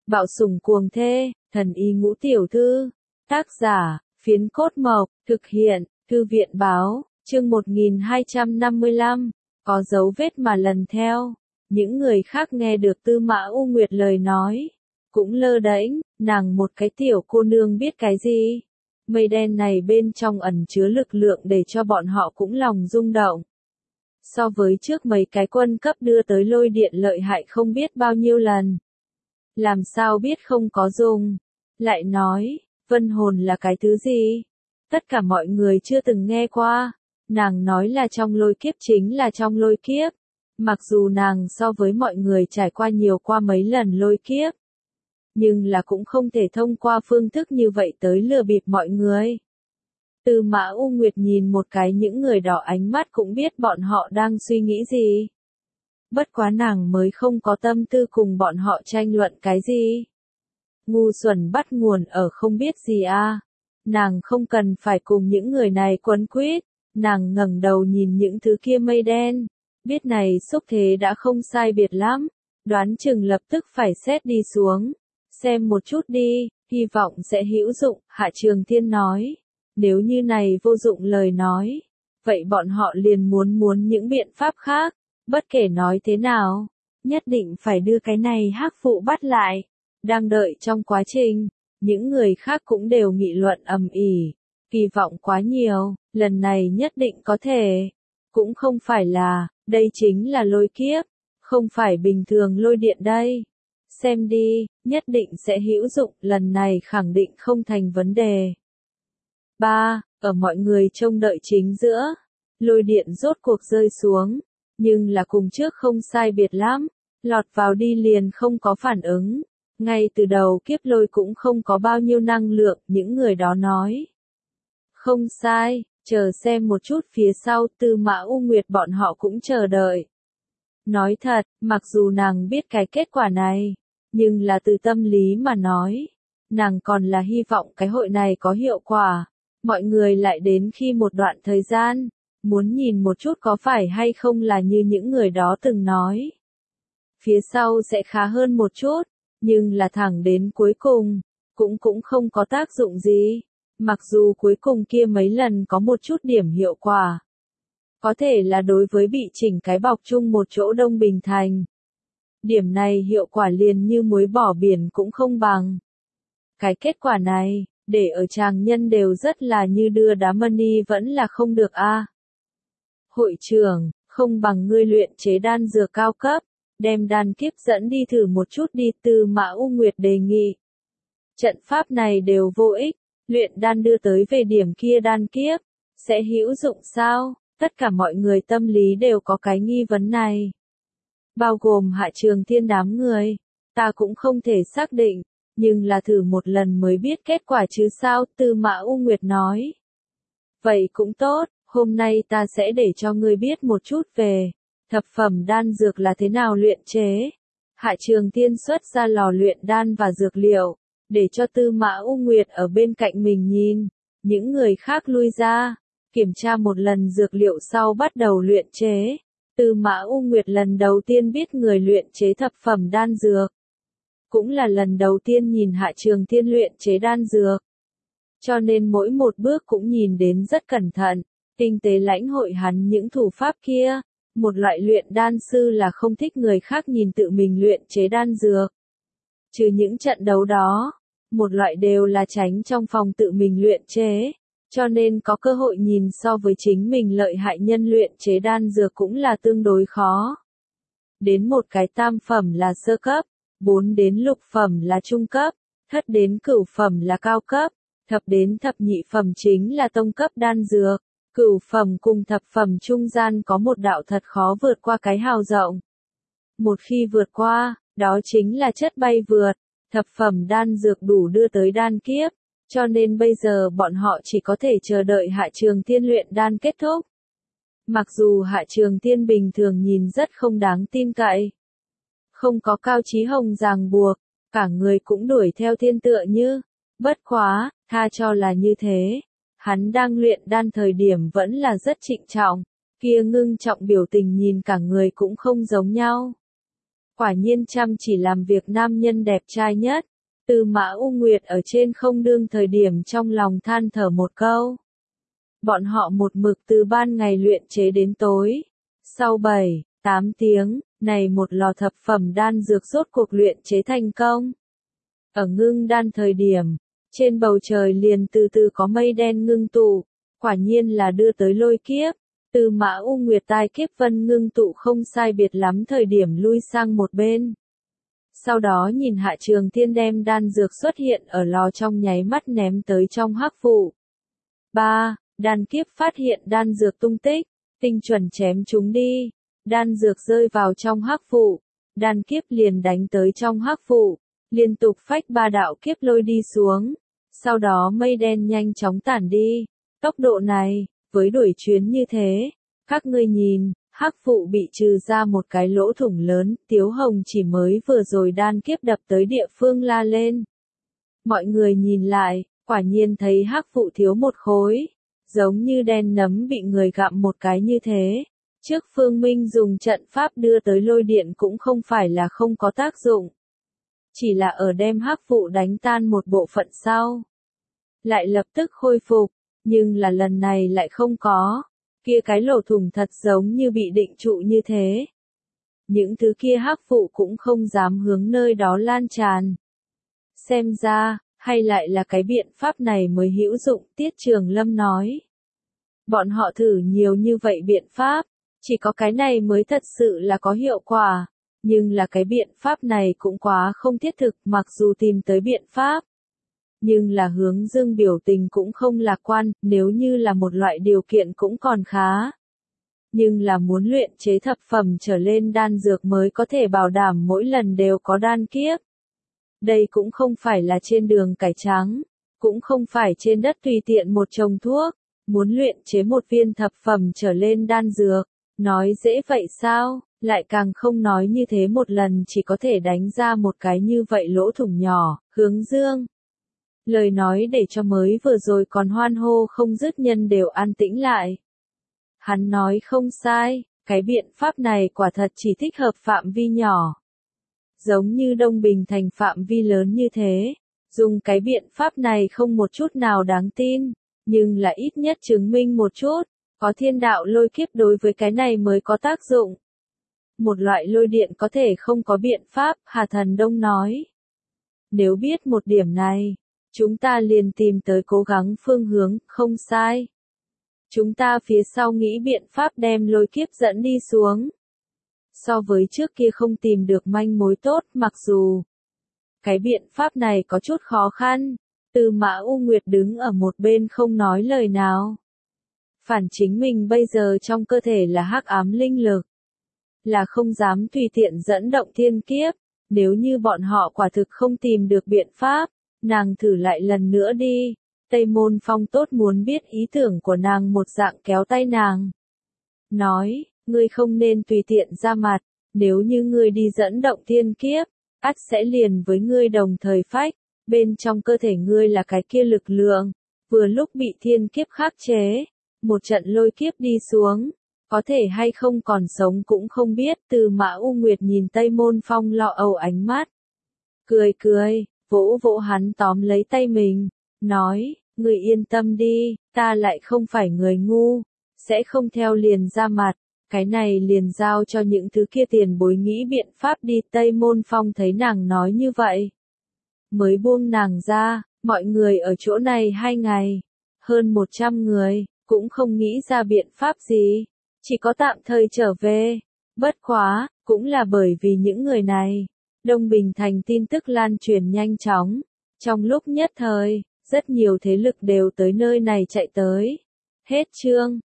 Bạo sủng cuồng thê, thần y ngũ tiểu thư. Tác giả, Phiến Cốt Mộc, thực hiện, Thư viện báo, chương 1255, có dấu vết mà lần theo. Những người khác nghe được Tư Mã U Nguyệt lời nói, cũng lơ đễnh, nàng một cái tiểu cô nương biết cái gì. Mây đen này bên trong ẩn chứa lực lượng để cho bọn họ cũng lòng rung động. So với trước mấy cái quân cấp đưa tới lôi điện lợi hại không biết bao nhiêu lần. Làm sao biết không có dùng. Lại nói, vân hồn là cái thứ gì? Tất cả mọi người chưa từng nghe qua. Nàng nói là trong lôi kiếp chính là trong lôi kiếp. Mặc dù nàng so với mọi người trải qua nhiều qua mấy lần lôi kiếp. Nhưng là cũng không thể thông qua phương thức như vậy tới lừa bịp mọi người. Tư Mã U Nguyệt nhìn một cái những người đó ánh mắt cũng biết bọn họ đang suy nghĩ gì. Bất quá nàng mới không có tâm tư cùng bọn họ tranh luận cái gì. Ngu xuẩn bắt nguồn ở không biết gì à. Nàng không cần phải cùng những người này quấn quýt. Nàng ngẩng đầu nhìn những thứ kia mây đen. Biết này xúc thế đã không sai biệt lắm. Đoán chừng lập tức phải xét đi xuống. Xem một chút đi, hy vọng sẽ hữu dụng, Hạ Trường Thiên nói. Nếu như này vô dụng lời nói, vậy bọn họ liền muốn những biện pháp khác, bất kể nói thế nào, nhất định phải đưa cái này hắc phụ bắt lại. Đang đợi trong quá trình, những người khác cũng đều nghị luận ầm ĩ, kỳ vọng quá nhiều, lần này nhất định có thể. Cũng không phải là, đây chính là lôi kiếp, không phải bình thường lôi điện đây. Xem đi, nhất định sẽ hữu dụng, lần này khẳng định không thành vấn đề. 3. Ở mọi người trông đợi chính giữa, lôi điện rốt cuộc rơi xuống, nhưng là cùng trước không sai biệt lắm, lọt vào đi liền không có phản ứng. Ngay từ đầu kiếp lôi cũng không có bao nhiêu năng lượng, những người đó nói. Không sai, chờ xem một chút phía sau Tư Mã U Nguyệt bọn họ cũng chờ đợi. Nói thật, mặc dù nàng biết cái kết quả này, nhưng là từ tâm lý mà nói, nàng còn là hy vọng cái hội này có hiệu quả. Mọi người lại đến khi một đoạn thời gian, muốn nhìn một chút có phải hay không là như những người đó từng nói. Phía sau sẽ khá hơn một chút, nhưng là thẳng đến cuối cùng, cũng không có tác dụng gì. Mặc dù cuối cùng kia mấy lần có một chút điểm hiệu quả. Có thể là đối với bị chỉnh cái bọc chung một chỗ Đông Bình Thành. Điểm này hiệu quả liền như muối bỏ biển cũng không bằng. Cái kết quả này, để ở tràng nhân đều rất là như đưa đá money vẫn là không được a. Hội trưởng, không bằng ngươi luyện chế đan dược cao cấp, đem đan kiếp dẫn đi thử một chút đi, Tư Mã U Nguyệt đề nghị. Trận pháp này đều vô ích, luyện đan đưa tới về điểm kia đan kiếp, sẽ hữu dụng sao? Tất cả mọi người tâm lý đều có cái nghi vấn này. Bao gồm Hạ Trường Thiên đám người, ta cũng không thể xác định. Nhưng là thử một lần mới biết kết quả chứ sao, Tư Mã U Nguyệt nói. Vậy cũng tốt, hôm nay ta sẽ để cho ngươi biết một chút về thập phẩm đan dược là thế nào luyện chế. Hạ Trường Thiên xuất ra lò luyện đan và dược liệu, để cho Tư Mã U Nguyệt ở bên cạnh mình nhìn. Những người khác lui ra, kiểm tra một lần dược liệu sau bắt đầu luyện chế. Tư Mã U Nguyệt lần đầu tiên biết người luyện chế thập phẩm đan dược. Cũng là lần đầu tiên nhìn Hạ Trường Thiên luyện chế đan dược. Cho nên mỗi một bước cũng nhìn đến rất cẩn thận, tinh tế lãnh hội hắn những thủ pháp kia. Một loại luyện đan sư là không thích người khác nhìn tự mình luyện chế đan dược. Trừ những trận đấu đó, một loại đều là tránh trong phòng tự mình luyện chế. Cho nên có cơ hội nhìn so với chính mình lợi hại nhân luyện chế đan dược cũng là tương đối khó. Đến một cái tam phẩm là sơ cấp. 4 đến lục phẩm là trung cấp, thất đến cửu phẩm là cao cấp, thập đến thập nhị phẩm chính là tông cấp đan dược. Cửu phẩm cùng thập phẩm trung gian có một đạo thật khó vượt qua cái hào rộng. Một khi vượt qua, đó chính là chất bay vượt. Thập phẩm đan dược đủ đưa tới đan kiếp, cho nên bây giờ bọn họ chỉ có thể chờ đợi Hạ Trường Thiên luyện đan kết thúc. Mặc dù Hạ Trường Thiên bình thường nhìn rất không đáng tin cậy. Không có Cao Chí Hồng ràng buộc, cả người cũng đuổi theo thiên tựa như. Bất quá, tha cho là như thế. Hắn đang luyện đan thời điểm vẫn là rất trịnh trọng, kia ngưng trọng biểu tình nhìn cả người cũng không giống nhau. Quả nhiên chăm chỉ làm việc nam nhân đẹp trai nhất. Tư Mã U Nguyệt ở trên không đương thời điểm trong lòng than thở một câu. Bọn họ một mực từ ban ngày luyện chế đến tối. Sau 7-8 tiếng, này một lò thập phẩm đan dược rốt cuộc luyện chế thành công. Ở ngưng đan thời điểm, trên bầu trời liền từ từ có mây đen ngưng tụ, quả nhiên là đưa tới lôi kiếp. Tư Mã U Nguyệt tai kiếp vân ngưng tụ không sai biệt lắm thời điểm lui sang một bên. Sau đó nhìn Hạ Trường Thiên đem đan dược xuất hiện ở lò trong nháy mắt ném tới trong hắc vụ. 3. Đan kiếp phát hiện đan dược tung tích, tinh chuẩn chém chúng đi. Đan dược rơi vào trong hắc vụ, đan kiếp liền đánh tới trong hắc vụ, liên tục phách 3 đạo kiếp lôi đi xuống. Sau đó mây đen nhanh chóng tản đi. Tốc độ này, với đuổi chuyến như thế, các ngươi nhìn, hắc vụ bị trừ ra một cái lỗ thủng lớn, Tiếu Hồng chỉ mới vừa rồi đan kiếp đập tới địa phương la lên. Mọi người nhìn lại, quả nhiên thấy hắc vụ thiếu một khối, giống như đen nấm bị người gặm một cái như thế. Trước Phương Minh dùng trận pháp đưa tới lôi điện cũng không phải là không có tác dụng. Chỉ là ở đem hắc vụ đánh tan một bộ phận sau. Lại lập tức khôi phục, nhưng là lần này lại không có. Kia cái lỗ thủng thật giống như bị định trụ như thế. Những thứ kia hắc vụ cũng không dám hướng nơi đó lan tràn. Xem ra, hay lại là cái biện pháp này mới hữu dụng, Tiết Trường Lâm nói. Bọn họ thử nhiều như vậy biện pháp, chỉ có cái này mới thật sự là có hiệu quả. Nhưng là cái biện pháp này cũng quá không thiết thực, mặc dù tìm tới biện pháp. Nhưng là Hướng Dương biểu tình cũng không lạc quan, nếu như là một loại điều kiện cũng còn khá. Nhưng là muốn luyện chế thập phẩm trở lên đan dược mới có thể bảo đảm mỗi lần đều có đan kiếp. Đây cũng không phải là trên đường cải trắng, cũng không phải trên đất tùy tiện một chồng thuốc. Muốn luyện chế một viên thập phẩm trở lên đan dược, nói dễ vậy sao, lại càng không nói như thế một lần chỉ có thể đánh ra một cái như vậy lỗ thủng nhỏ. Hướng Dương. Lời nói để cho mới vừa rồi còn hoan hô không dứt nhân đều an tĩnh lại. Hắn nói không sai, cái biện pháp này quả thật chỉ thích hợp phạm vi nhỏ. Giống như Đông Bình thành phạm vi lớn như thế, dùng cái biện pháp này không một chút nào đáng tin, nhưng là ít nhất chứng minh một chút, có thiên đạo lôi kiếp đối với cái này mới có tác dụng. Một loại lôi điện có thể không có biện pháp, Hà Thần Đông nói. Nếu biết một điểm này, chúng ta liền tìm tới cố gắng phương hướng, không sai. Chúng ta phía sau nghĩ biện pháp đem lôi kiếp dẫn đi xuống. So với trước kia không tìm được manh mối tốt, mặc dù cái biện pháp này có chút khó khăn. Tư Mã U Nguyệt đứng ở một bên không nói lời nào. Phản chính mình bây giờ trong cơ thể là hắc ám linh lực. Là không dám tùy tiện dẫn động thiên kiếp. Nếu như bọn họ quả thực không tìm được biện pháp, nàng thử lại lần nữa đi. Tây Môn Phong tốt muốn biết ý tưởng của nàng một dạng kéo tay nàng. Nói, ngươi không nên tùy tiện ra mặt, nếu như ngươi đi dẫn động thiên kiếp, ắt sẽ liền với ngươi đồng thời phách. Bên trong cơ thể ngươi là cái kia lực lượng, vừa lúc bị thiên kiếp khắc chế, một trận lôi kiếp đi xuống, có thể hay không còn sống cũng không biết. Tư Mã U Nguyệt nhìn Tây Môn Phong lo âu ánh mắt, cười cười, vỗ vỗ hắn tóm lấy tay mình, nói, ngươi yên tâm đi, ta lại không phải người ngu, sẽ không theo liền ra mặt, cái này liền giao cho những thứ kia tiền bối nghĩ biện pháp đi. Tây Môn Phong thấy nàng nói như vậy, mới buông nàng ra. Mọi người ở chỗ này 2 ngày, hơn 100 người, cũng không nghĩ ra biện pháp gì, chỉ có tạm thời trở về. Bất quá, cũng là bởi vì những người này, Đông Bình thành tin tức lan truyền nhanh chóng, trong lúc nhất thời, rất nhiều thế lực đều tới nơi này chạy tới. Hết chương.